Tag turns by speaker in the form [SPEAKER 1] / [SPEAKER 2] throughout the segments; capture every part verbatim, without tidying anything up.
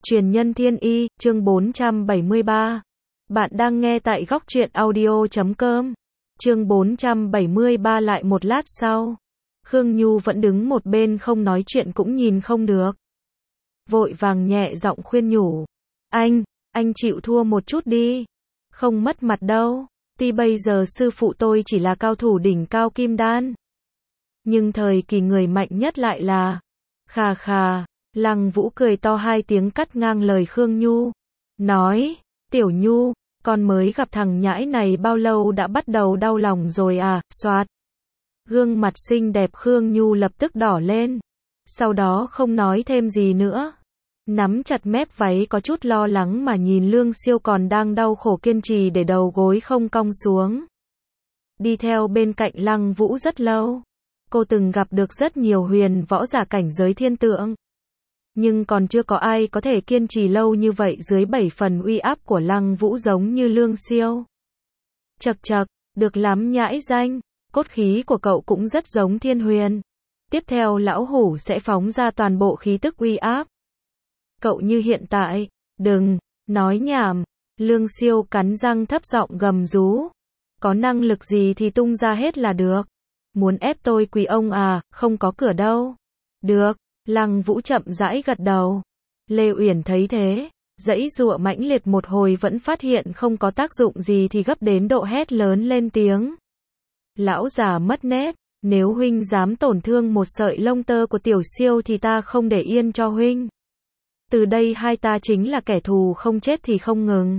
[SPEAKER 1] Truyền nhân thiên y, chương bốn trăm bảy mươi ba. Bạn đang nghe tại góc truyện audio chấm com. Chương bốn trăm bảy mươi ba. Lại một lát sau, Khương Nhu vẫn đứng một bên không nói chuyện cũng nhìn không được. Vội vàng nhẹ giọng khuyên nhủ. Anh, anh chịu thua một chút đi. Không mất mặt đâu. Tuy bây giờ sư phụ tôi chỉ là cao thủ đỉnh cao kim đan. Nhưng thời kỳ người mạnh nhất lại là... Khà khà. Lăng Vũ cười to hai tiếng cắt ngang lời Khương Nhu. Nói, Tiểu Nhu, con mới gặp thằng nhãi này bao lâu đã bắt đầu đau lòng rồi à, xoạt. Gương mặt xinh đẹp Khương Nhu lập tức đỏ lên. Sau đó không nói thêm gì nữa. Nắm chặt mép váy có chút lo lắng mà nhìn Lương Siêu còn đang đau khổ kiên trì để đầu gối không cong xuống. Đi theo bên cạnh Lăng Vũ rất lâu. Cô từng gặp được rất nhiều huyền võ giả cảnh giới thiên tượng. Nhưng còn chưa có ai có thể kiên trì lâu như vậy dưới bảy phần uy áp của Lăng Vũ giống như Lương Siêu. Chậc chậc, được lắm nhãi danh, cốt khí của cậu cũng rất giống thiên huyền. Tiếp theo lão hủ sẽ phóng ra toàn bộ khí tức uy áp. Cậu như hiện tại, đừng, nói nhảm, Lương Siêu cắn răng thấp giọng gầm rú. Có năng lực gì thì tung ra hết là được. Muốn ép tôi quỳ ông à, không có cửa đâu. Được. Lăng Vũ chậm rãi gật đầu. Lê Uyển thấy thế, giãy giụa mãnh liệt một hồi vẫn phát hiện không có tác dụng gì thì gấp đến độ hét lớn lên tiếng. Lão già mất nét, nếu huynh dám tổn thương một sợi lông tơ của Tiểu Siêu thì ta không để yên cho huynh. Từ đây hai ta chính là kẻ thù không chết thì không ngừng.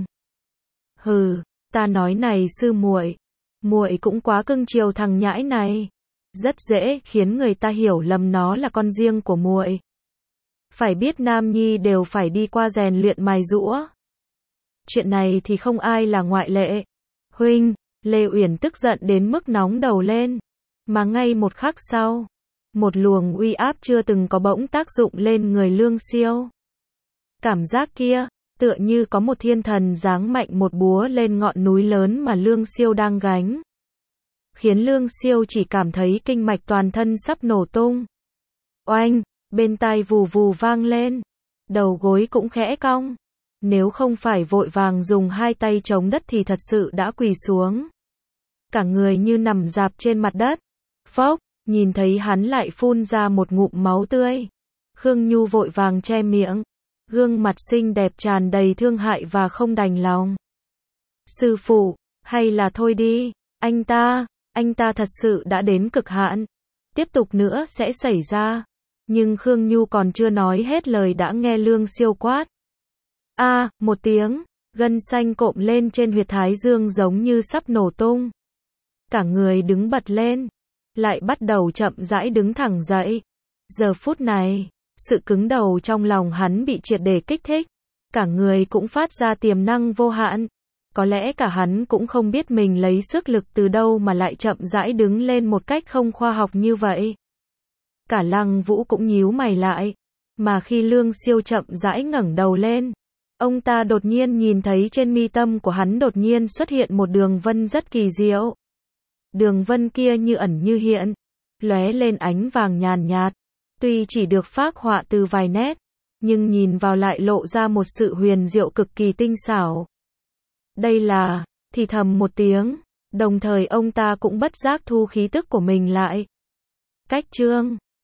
[SPEAKER 1] Hừ, ta nói này sư muội, muội cũng quá cưng chiều thằng nhãi này. Rất dễ khiến người ta hiểu lầm nó là con riêng của muội. Phải biết nam nhi đều phải đi qua rèn luyện mài giũa. Chuyện này thì không ai là ngoại lệ. Huynh, Lê Uyển tức giận đến mức nóng đầu lên. Mà ngay một khắc sau, một luồng uy áp chưa từng có bỗng tác dụng lên người Lương Siêu. Cảm giác kia, tựa như có một thiên thần giáng mạnh một búa lên ngọn núi lớn mà Lương Siêu đang gánh. Khiến Lương Siêu chỉ cảm thấy kinh mạch toàn thân sắp nổ tung. Oanh, bên tai vù vù vang lên. Đầu gối cũng khẽ cong. Nếu không phải vội vàng dùng hai tay chống đất thì thật sự đã quỳ xuống. Cả người như nằm rạp trên mặt đất. Phốc, nhìn thấy hắn lại phun ra một ngụm máu tươi. Khương Nhu vội vàng che miệng. Gương mặt xinh đẹp tràn đầy thương hại và không đành lòng. Sư phụ, hay là thôi đi, anh ta... Anh ta thật sự đã đến cực hạn. Tiếp tục nữa sẽ xảy ra. Nhưng Khương Nhu còn chưa nói hết lời đã nghe Lương Siêu quát. A, à, một tiếng, gân xanh cộm lên trên huyệt thái dương giống như sắp nổ tung. Cả người đứng bật lên. Lại bắt đầu chậm rãi đứng thẳng dậy. Giờ phút này, sự cứng đầu trong lòng hắn bị triệt để kích thích. Cả người cũng phát ra tiềm năng vô hạn. Có lẽ cả hắn cũng không biết mình lấy sức lực từ đâu mà lại chậm rãi đứng lên một cách không khoa học như vậy. Cả Lăng Vũ cũng nhíu mày lại. Mà khi Lương Siêu chậm rãi ngẩng đầu lên, ông ta đột nhiên nhìn thấy trên mi tâm của hắn đột nhiên xuất hiện một đường vân rất kỳ diệu. Đường vân kia như ẩn như hiện, lóe lên ánh vàng nhàn nhạt. Tuy chỉ được phác họa từ vài nét, nhưng nhìn vào lại lộ ra một sự huyền diệu cực kỳ tinh xảo. Đây là, thì thầm một tiếng, đồng thời ông ta cũng bất giác thu khí tức của mình lại. Cách chương